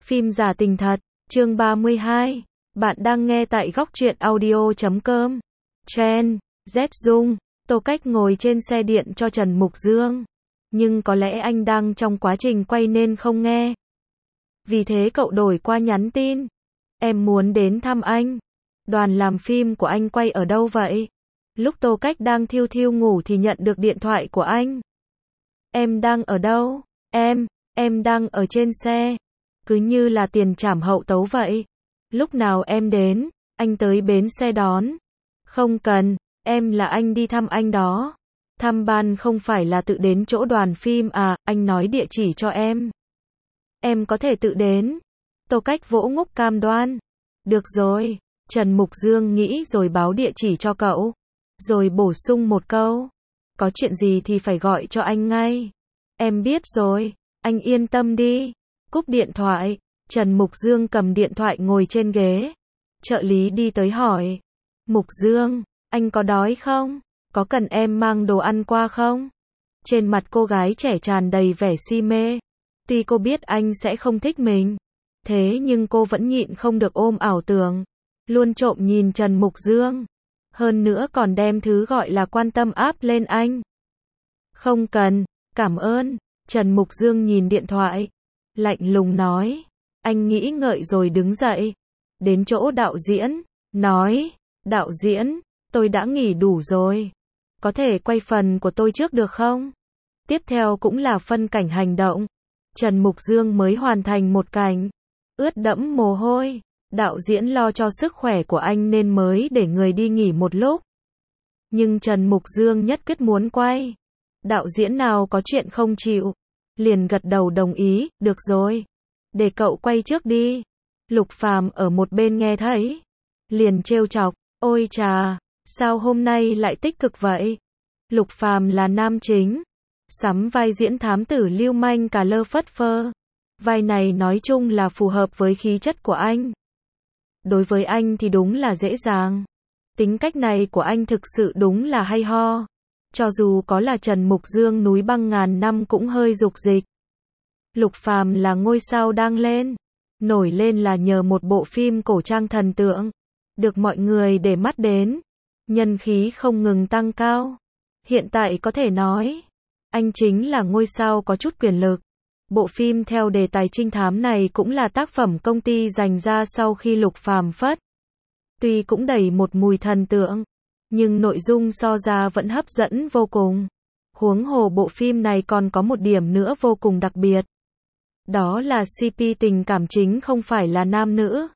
Phim giả tình thật, chương 32. Bạn đang nghe tại góc truyện audio.com. Chen, Z Dung, Tô Cách ngồi trên xe điện cho Trần Mục Dương. Nhưng có lẽ anh đang trong quá trình quay nên không nghe. Vì thế cậu đổi qua nhắn tin. Em muốn đến thăm anh. Đoàn làm phim của anh quay ở đâu vậy? Lúc Tô Cách đang thiu thiu ngủ thì nhận được điện thoại của anh. Em đang ở đâu? Em đang ở trên xe. Cứ như là tiền trảm hậu tấu vậy. Lúc nào em đến, anh tới bến xe đón. Không cần, em là anh đi thăm anh đó. Thăm ban không phải là tự đến chỗ đoàn phim à, anh nói địa chỉ cho em. Em có thể tự đến. Tô Cách vỗ ngúc cam đoan. Được rồi, Trần Mục Dương nghĩ rồi báo địa chỉ cho cậu. Rồi bổ sung một câu. Có chuyện gì thì phải gọi cho anh ngay. Em biết rồi, anh yên tâm đi. Cúp điện thoại, Trần Mục Dương cầm điện thoại ngồi trên ghế. Trợ lý đi tới hỏi. Mục Dương, anh có đói không? Có cần em mang đồ ăn qua không? Trên mặt cô gái trẻ tràn đầy vẻ si mê. Tuy cô biết anh sẽ không thích mình. Thế nhưng cô vẫn nhịn không được ôm ảo tưởng. Luôn trộm nhìn Trần Mục Dương. Hơn nữa còn đem thứ gọi là quan tâm áp lên anh. Không cần, cảm ơn. Trần Mục Dương nhìn điện thoại. Lạnh lùng nói. Anh nghĩ ngợi rồi đứng dậy. Đến chỗ đạo diễn. Nói. Đạo diễn, tôi đã nghỉ đủ rồi. Có thể quay phần của tôi trước được không? Tiếp theo cũng là phân cảnh hành động. Trần Mục Dương mới hoàn thành một cảnh. Ướt đẫm mồ hôi. Đạo diễn lo cho sức khỏe của anh nên mới để người đi nghỉ một lúc. Nhưng Trần Mục Dương nhất quyết muốn quay. Đạo diễn nào có chuyện không chịu. Liền gật đầu đồng ý, được rồi. Để cậu quay trước đi. Lục Phàm ở một bên nghe thấy. Liền trêu chọc, ôi chà, sao hôm nay lại tích cực vậy? Lục Phàm là nam chính. Sắm vai diễn thám tử lưu manh cà lơ phất phơ. Vai này nói chung là phù hợp với khí chất của anh. Đối với anh thì đúng là dễ dàng. Tính cách này của anh thực sự đúng là hay ho. Cho dù có là Trần Mục Dương núi băng ngàn năm cũng hơi dục dịch. Lục Phàm là ngôi sao đang lên. Nổi lên là nhờ một bộ phim cổ trang thần tượng. Được mọi người để mắt đến. Nhân khí không ngừng tăng cao. Hiện tại có thể nói, anh chính là ngôi sao có chút quyền lực. Bộ phim theo đề tài trinh thám này cũng là tác phẩm công ty dành ra sau khi Lục Phàm phất. Tuy cũng đầy một mùi thần tượng, nhưng nội dung so ra vẫn hấp dẫn vô cùng. Huống hồ bộ phim này còn có một điểm nữa vô cùng đặc biệt. Đó là CP tình cảm chính không phải là nam nữ,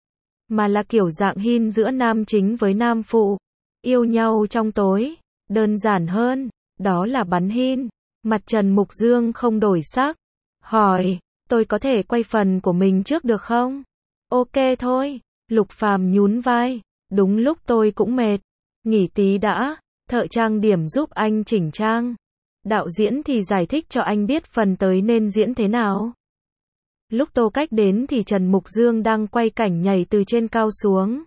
mà là kiểu dạng hin giữa nam chính với nam phụ. Yêu nhau trong tối. Đơn giản hơn, đó là bắn hin. Mặt Trần Mục Dương không đổi sắc. Hỏi, tôi có thể quay phần của mình trước được không? Ok thôi. Lục Phàm nhún vai. Đúng lúc tôi cũng mệt. Nghỉ tí đã. Thợ trang điểm giúp anh chỉnh trang. Đạo diễn thì giải thích cho anh biết phần tới nên diễn thế nào. Lúc Tô Cách đến thì Trần Mục Dương đang quay cảnh nhảy từ trên cao xuống.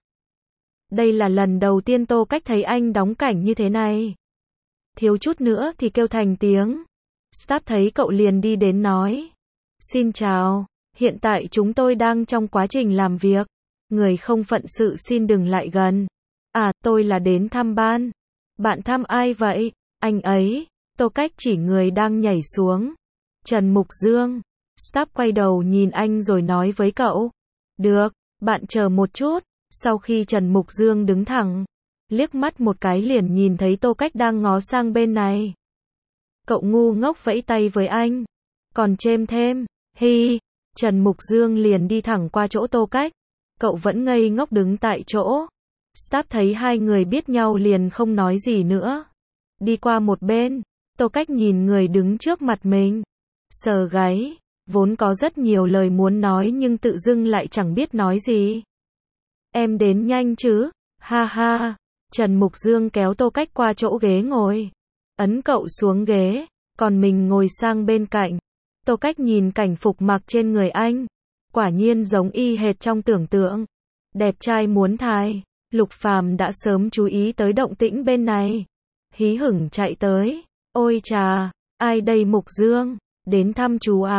Đây là lần đầu tiên Tô Cách thấy anh đóng cảnh như thế này. Thiếu chút nữa thì kêu thành tiếng. Staff thấy cậu liền đi đến nói. Xin chào, hiện tại chúng tôi đang trong quá trình làm việc. Người không phận sự xin đừng lại gần. À, tôi là đến thăm ban. Bạn thăm ai vậy? Anh ấy. Tô Cách chỉ người đang nhảy xuống. Trần Mục Dương. Staff quay đầu nhìn anh rồi nói với cậu. Được, bạn chờ một chút. Sau khi Trần Mục Dương đứng thẳng, liếc mắt một cái liền nhìn thấy Tô Cách đang ngó sang bên này. Cậu ngu ngốc vẫy tay với anh. Còn chêm thêm, hi. Trần Mục Dương liền đi thẳng qua chỗ Tô Cách. Cậu vẫn ngây ngốc đứng tại chỗ. Staff thấy hai người biết nhau liền không nói gì nữa. Đi qua một bên, Tô Cách nhìn người đứng trước mặt mình. Sờ gáy, vốn có rất nhiều lời muốn nói nhưng tự dưng lại chẳng biết nói gì. Em đến nhanh chứ? Ha ha. Trần Mục Dương kéo Tô Cách qua chỗ ghế ngồi. Ấn cậu xuống ghế, còn mình ngồi sang bên cạnh. Tô Cách nhìn cảnh phục mặc trên người anh. Quả nhiên giống y hệt trong tưởng tượng. Đẹp trai muốn thai. Lục Phàm đã sớm chú ý tới động tĩnh bên này. Hí hửng chạy tới. Ôi chà, ai đây Mục Dương? Đến thăm chú à?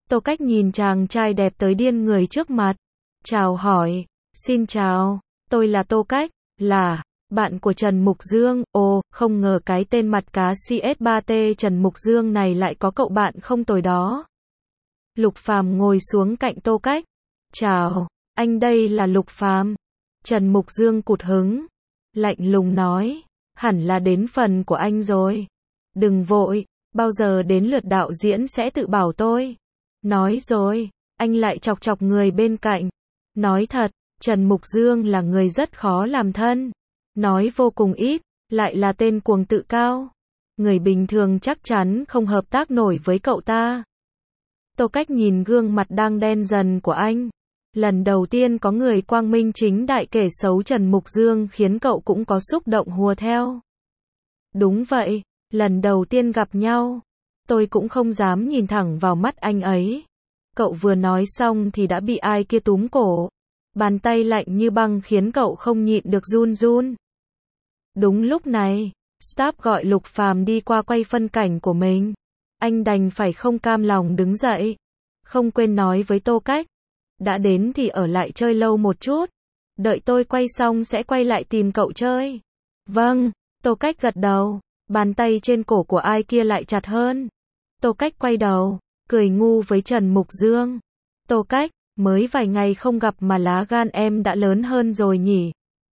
Tô Cách nhìn chàng trai đẹp tới điên người trước mặt. Chào hỏi. Xin chào. Tôi là Tô Cách. Là bạn của Trần Mục Dương. Ồ, không ngờ cái tên mặt cá CS3T Trần Mục Dương này lại có cậu bạn không tồi đó. Lục Phàm ngồi xuống cạnh Tô Cách. Chào, anh đây là Lục Phàm. Trần Mục Dương cụt hứng. Lạnh lùng nói. Hẳn là đến phần của anh rồi. Đừng vội, bao giờ đến lượt đạo diễn sẽ tự bảo tôi. Nói rồi, anh lại chọc chọc người bên cạnh. Nói thật, Trần Mục Dương là người rất khó làm thân. Nói vô cùng ít, lại là tên cuồng tự cao. Người bình thường chắc chắn không hợp tác nổi với cậu ta. Tô Cách nhìn gương mặt đang đen dần của anh. Lần đầu tiên có người quang minh chính đại kể xấu Trần Mục Dương khiến cậu cũng có xúc động hùa theo. Đúng vậy, lần đầu tiên gặp nhau, tôi cũng không dám nhìn thẳng vào mắt anh ấy. Cậu vừa nói xong thì đã bị ai kia túm cổ. Bàn tay lạnh như băng khiến cậu không nhịn được run run. Đúng lúc này, staff gọi Lục Phàm đi qua quay phân cảnh của mình. Anh đành phải không cam lòng đứng dậy. Không quên nói với Tô Cách. Đã đến thì ở lại chơi lâu một chút. Đợi tôi quay xong sẽ quay lại tìm cậu chơi. Vâng, Tô Cách gật đầu. Bàn tay trên cổ của ai kia lại chặt hơn. Tô Cách quay đầu, cười ngu với Trần Mục Dương. Tô Cách, mới vài ngày không gặp mà lá gan em đã lớn hơn rồi nhỉ.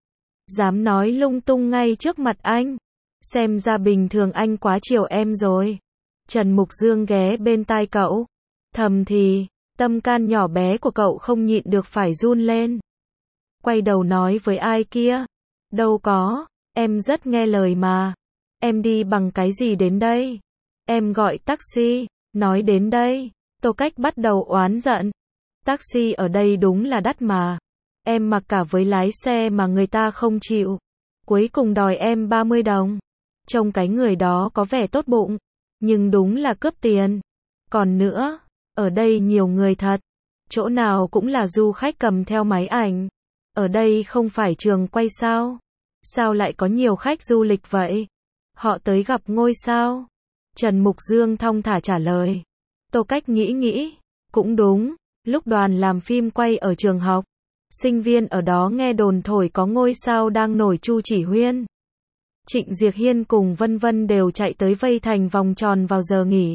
Dám nói lung tung ngay trước mặt anh. Xem ra bình thường anh quá chiều em rồi. Trần Mục Dương ghé bên tai cậu. Thầm thì, tâm can nhỏ bé của cậu không nhịn được phải run lên. Quay đầu nói với ai kia. Đâu có, em rất nghe lời mà. Em đi bằng cái gì đến đây? Em gọi taxi. Nói đến đây, Tô Cách bắt đầu oán giận. Taxi ở đây đúng là đắt mà. Em mặc cả với lái xe mà người ta không chịu. Cuối cùng đòi em 30 đồng. Trông cái người đó có vẻ tốt bụng, nhưng đúng là cướp tiền. Còn nữa, ở đây nhiều người thật. Chỗ nào cũng là du khách cầm theo máy ảnh. Ở đây không phải trường quay sao? Sao lại có nhiều khách du lịch vậy? Họ tới gặp ngôi sao? Trần Mục Dương thong thả trả lời. Tô Cách nghĩ, cũng đúng. Lúc đoàn làm phim quay ở trường học, sinh viên ở đó nghe đồn thổi có ngôi sao đang nổi Chu Chỉ Huyên. Trịnh Diệc Hiên cùng vân vân đều chạy tới vây thành vòng tròn vào giờ nghỉ.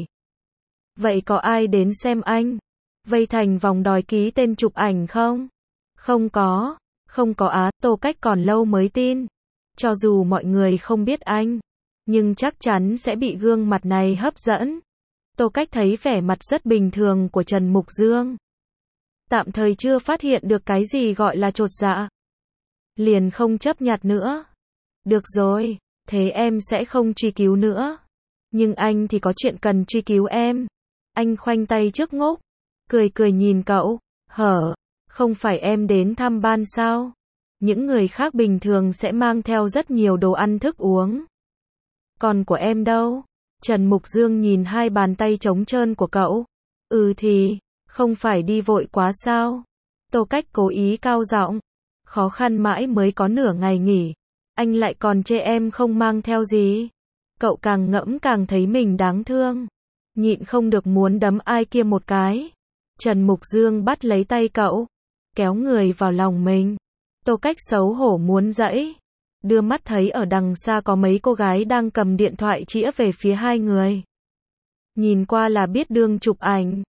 Vậy có ai đến xem anh? Vây thành vòng đòi ký tên chụp ảnh không? Không có á. Tô Cách còn lâu mới tin. Cho dù mọi người không biết anh, nhưng chắc chắn sẽ bị gương mặt này hấp dẫn. Tô Cách thấy vẻ mặt rất bình thường của Trần Mục Dương. Tạm thời chưa phát hiện được cái gì gọi là chột dạ. Liền không chấp nhặt nữa. Được rồi, thế em sẽ không truy cứu nữa. Nhưng anh thì có chuyện cần truy cứu em. Anh khoanh tay trước ngốc, cười nhìn cậu. Không phải em đến thăm ban sao? Những người khác bình thường sẽ mang theo rất nhiều đồ ăn thức uống. Còn của em đâu? Trần Mục Dương nhìn hai bàn tay trống trơn của cậu. Thì, không phải đi vội quá sao? Tô Cách cố ý cao giọng. Khó khăn mãi mới có nửa ngày nghỉ. Anh lại còn chê em không mang theo gì. Cậu càng ngẫm càng thấy mình đáng thương. Nhịn không được muốn đấm ai kia một cái. Trần Mục Dương bắt lấy tay cậu, kéo người vào lòng mình. Tô Cách xấu hổ muốn giãy. Đưa mắt thấy ở đằng xa có mấy cô gái đang cầm điện thoại chĩa về phía hai người. Nhìn qua là biết đương chụp ảnh.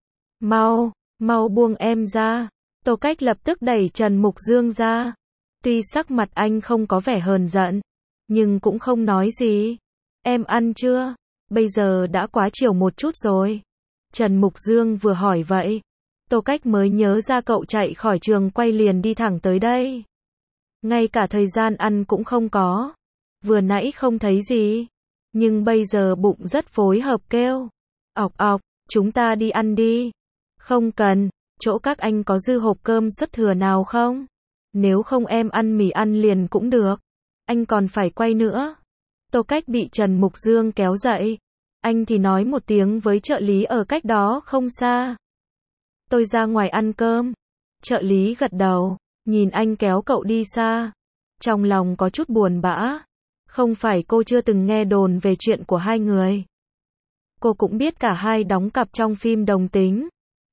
Mau buông em ra. Tô Cách lập tức đẩy Trần Mục Dương ra. Tuy sắc mặt anh không có vẻ hờn giận, nhưng cũng không nói gì. Em ăn chưa? Bây giờ đã quá chiều một chút rồi. Trần Mục Dương vừa hỏi vậy, Tô Cách mới nhớ ra cậu chạy khỏi trường quay liền đi thẳng tới đây. Ngay cả thời gian ăn cũng không có. Vừa nãy không thấy gì, nhưng bây giờ bụng rất phối hợp kêu. Ọc, chúng ta đi ăn đi. Không cần, chỗ các anh có dư hộp cơm suất thừa nào không? Nếu không em ăn mì ăn liền cũng được. Anh còn phải quay nữa. Tô Cách bị Trần Mục Dương kéo dậy. Anh thì nói một tiếng với trợ lý ở cách đó không xa. Tôi ra ngoài ăn cơm. Trợ lý gật đầu, nhìn anh kéo cậu đi xa. Trong lòng có chút buồn bã. Không phải cô chưa từng nghe đồn về chuyện của hai người. Cô cũng biết cả hai đóng cặp trong phim đồng tính.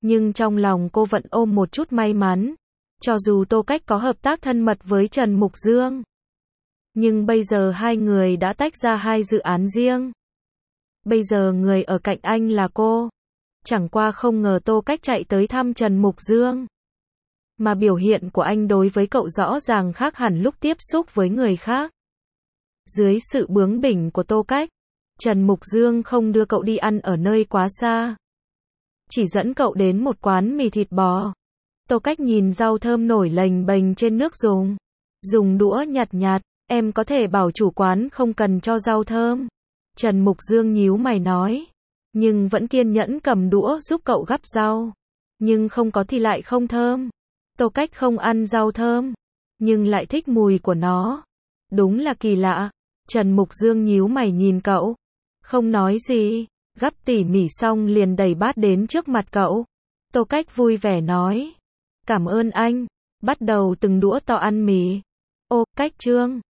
Nhưng trong lòng cô vẫn ôm một chút may mắn. Cho dù Tô Cách có hợp tác thân mật với Trần Mục Dương, nhưng bây giờ hai người đã tách ra hai dự án riêng. Bây giờ người ở cạnh anh là cô. Chẳng qua không ngờ Tô Cách chạy tới thăm Trần Mục Dương. Mà biểu hiện của anh đối với cậu rõ ràng khác hẳn lúc tiếp xúc với người khác. Dưới sự bướng bỉnh của Tô Cách, Trần Mục Dương không đưa cậu đi ăn ở nơi quá xa. Chỉ dẫn cậu đến một quán mì thịt bò. Tô Cách nhìn rau thơm nổi lềnh bềnh trên nước dùng đũa nhặt nhặt, em có thể bảo chủ quán không cần cho rau thơm. Trần Mục Dương nhíu mày nói, nhưng vẫn kiên nhẫn cầm đũa giúp cậu gắp rau. Nhưng không có thì lại không thơm. Tô Cách không ăn rau thơm, nhưng lại thích mùi của nó. Đúng là kỳ lạ. Trần Mục Dương nhíu mày nhìn cậu, không nói gì, gắp tỉ mỉ xong liền đẩy bát đến trước mặt cậu. Tô Cách vui vẻ nói, cảm ơn anh, bắt đầu từng đũa to ăn mì. Ô, Cách Trương,